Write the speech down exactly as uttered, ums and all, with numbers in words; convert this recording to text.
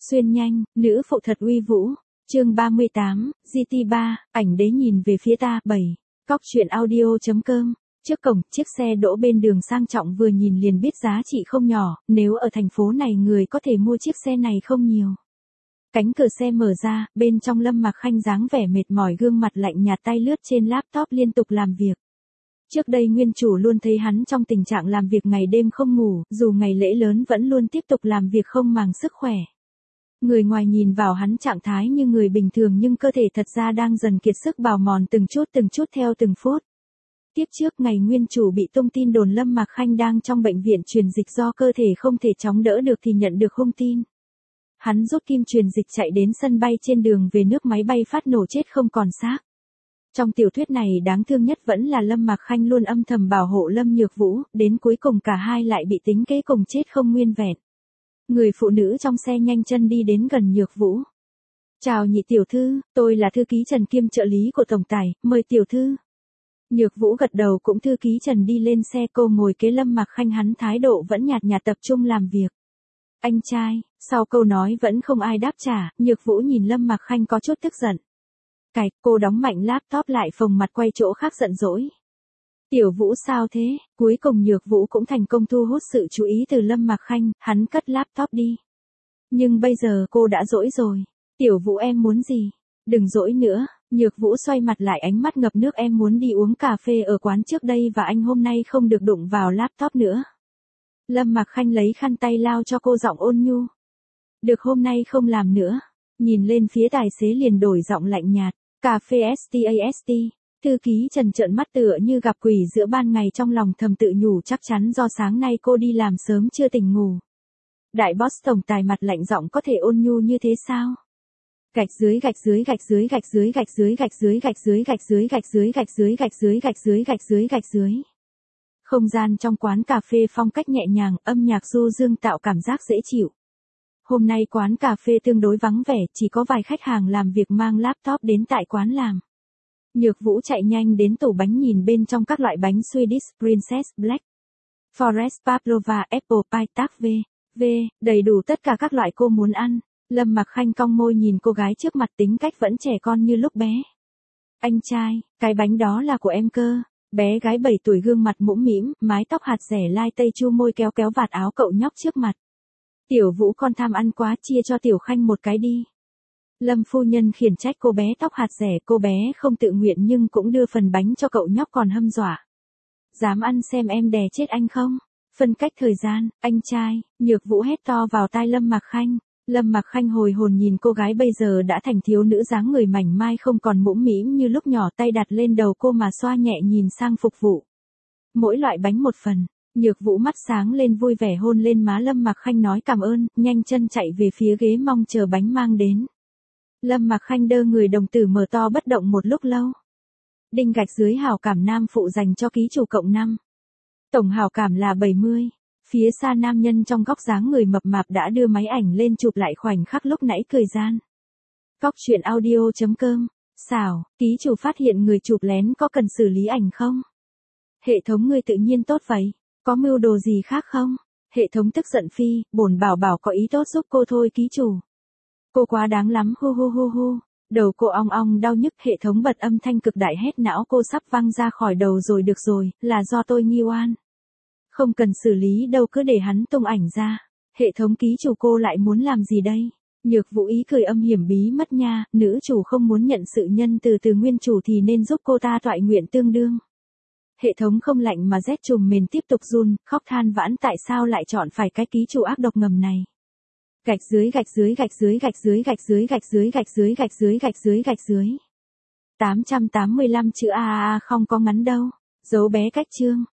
Xuyên nhanh, nữ phụ thật uy vũ. Chương ba mươi tám, giê tê ba, ảnh đế nhìn về phía ta. bảy. Cóc truyện audio.com. Trước cổng, chiếc xe đỗ bên đường sang trọng, vừa nhìn liền biết giá trị không nhỏ, nếu ở thành phố này người có thể mua chiếc xe này không nhiều. Cánh cửa xe mở ra, bên trong Lâm Mặc Khanh dáng vẻ mệt mỏi, gương mặt lạnh nhạt, tay lướt trên laptop liên tục làm việc. Trước đây nguyên chủ luôn thấy hắn trong tình trạng làm việc ngày đêm không ngủ, dù ngày lễ lớn vẫn luôn tiếp tục làm việc không màng sức khỏe. Người ngoài nhìn vào hắn trạng thái như người bình thường, nhưng cơ thể thật ra đang dần kiệt sức, bào mòn từng chút từng chút theo từng phút. Tiếp trước ngày nguyên chủ bị tung tin đồn Lâm Mặc Khanh đang trong bệnh viện truyền dịch do cơ thể không thể chống đỡ được thì nhận được hung tin. Hắn rút kim truyền dịch chạy đến sân bay, trên đường về nước máy bay phát nổ chết không còn xác. Trong tiểu thuyết này đáng thương nhất vẫn là Lâm Mặc Khanh luôn âm thầm bảo hộ Lâm Nhược Vũ, đến cuối cùng cả hai lại bị tính kế cùng chết không nguyên vẹn. Người phụ nữ trong xe nhanh chân đi đến gần Nhược Vũ. Chào nhị tiểu thư, tôi là thư ký Trần kiêm trợ lý của tổng tài, mời tiểu thư. Nhược Vũ gật đầu, cũng thư ký Trần đi lên xe, cô ngồi kế Lâm Mặc Khanh, hắn thái độ vẫn nhạt nhạt tập trung làm việc. Anh trai, sau câu nói vẫn không ai đáp trả, Nhược Vũ nhìn Lâm Mặc Khanh có chút tức giận. Cạch, cô đóng mạnh laptop lại, phồng mặt quay chỗ khác giận dỗi. Tiểu Vũ sao thế? Cuối cùng Nhược Vũ cũng thành công thu hút sự chú ý từ Lâm Mặc Khanh, hắn cất laptop đi. Nhưng bây giờ cô đã dỗi rồi. Tiểu Vũ em muốn gì? Đừng dỗi nữa. Nhược Vũ xoay mặt lại, ánh mắt ngập nước, em muốn đi uống cà phê ở quán trước đây và anh hôm nay không được đụng vào laptop nữa. Lâm Mặc Khanh lấy khăn tay lau cho cô, giọng ôn nhu. Được, hôm nay không làm nữa. Nhìn lên phía tài xế liền đổi giọng lạnh nhạt. Cà phê STAST. Thư ký Trần trợn mắt tựa như gặp quỷ giữa ban ngày, trong lòng thầm tự nhủ chắc chắn do sáng nay cô đi làm sớm chưa tỉnh ngủ. Đại boss tổng tài mặt lạnh, giọng có thể ôn nhu như thế sao? Gạch dưới gạch dưới gạch dưới gạch dưới gạch dưới gạch dưới gạch dưới gạch dưới gạch dưới gạch dưới gạch dưới gạch dưới gạch dưới gạch dưới. Không gian trong quán cà phê phong cách nhẹ nhàng, âm nhạc du dương tạo cảm giác dễ chịu. Hôm nay quán cà phê tương đối vắng vẻ, chỉ có vài khách hàng làm việc mang laptop đến tại quán làm. Nhược Vũ chạy nhanh đến tủ bánh, nhìn bên trong các loại bánh Swedish Princess, Black Forest, Pavlova, Apple Pie, Tart V, V, đầy đủ tất cả các loại cô muốn ăn. Lâm Mặc Khanh cong môi nhìn cô gái trước mặt, tính cách vẫn trẻ con như lúc bé. Anh trai, cái bánh đó là của em cơ. Bé gái bảy tuổi, gương mặt mũm mĩm, mái tóc hạt rẻ lai tây, chu môi kéo kéo vạt áo cậu nhóc trước mặt. Tiểu Vũ con tham ăn quá, chia cho Tiểu Khanh một cái đi. Lâm phu nhân khiển trách cô bé tóc hạt rẻ, cô bé không tự nguyện nhưng cũng đưa phần bánh cho cậu nhóc, còn hâm dọa. Dám ăn xem em đè chết anh không? Phân cách thời gian, anh trai. Nhược Vũ hét to vào tai Lâm Mặc Khanh. Lâm Mặc Khanh hồi hồn nhìn cô gái bây giờ đã thành thiếu nữ, dáng người mảnh mai không còn mũm mĩm như lúc nhỏ, tay đặt lên đầu cô mà xoa nhẹ, nhìn sang phục vụ. Mỗi loại bánh một phần. Nhược Vũ mắt sáng lên, vui vẻ hôn lên má Lâm Mặc Khanh, nói cảm ơn, nhanh chân chạy về phía ghế mong chờ bánh mang đến. Lâm Mặc Khanh đơ người, đồng tử mở to bất động một lúc lâu. Đinh gạch dưới hảo cảm nam phụ dành cho ký chủ cộng năm. Tổng hảo cảm là bảy mươi. Phía xa nam nhân trong góc dáng người mập mạp đã đưa máy ảnh lên chụp lại khoảnh khắc lúc nãy cười gian. Cóc truyện audio.com. Xảo, ký chủ phát hiện người chụp lén, có cần xử lý ảnh không? Hệ thống ngươi tự nhiên tốt vậy, có mưu đồ gì khác không? Hệ thống tức giận phi, bổn bảo bảo có ý tốt giúp cô thôi ký chủ. Cô quá đáng lắm, hu hu hu hu. Đầu cô ong ong đau nhức, hệ thống bật âm thanh cực đại hét não, cô sắp văng ra khỏi đầu rồi. Được rồi, là do tôi nghi oan. Không cần xử lý đâu, cứ để hắn tung ảnh ra. Hệ thống ký chủ cô lại muốn làm gì đây? Nhược Vũ ý cười âm hiểm bí mất nha, nữ chủ không muốn nhận sự nhân từ từ nguyên chủ thì nên giúp cô ta toại nguyện tương đương. Hệ thống không lạnh mà rét trùm mền, tiếp tục run, khóc than vãn tại sao lại chọn phải cái ký chủ ác độc ngầm này. Gạch dưới gạch dưới gạch dưới gạch dưới gạch dưới gạch dưới gạch dưới gạch dưới gạch dưới gạch dưới. tám trăm tám mươi lăm chữ a a a không có ngắn đâu. Dấu bé cách chương.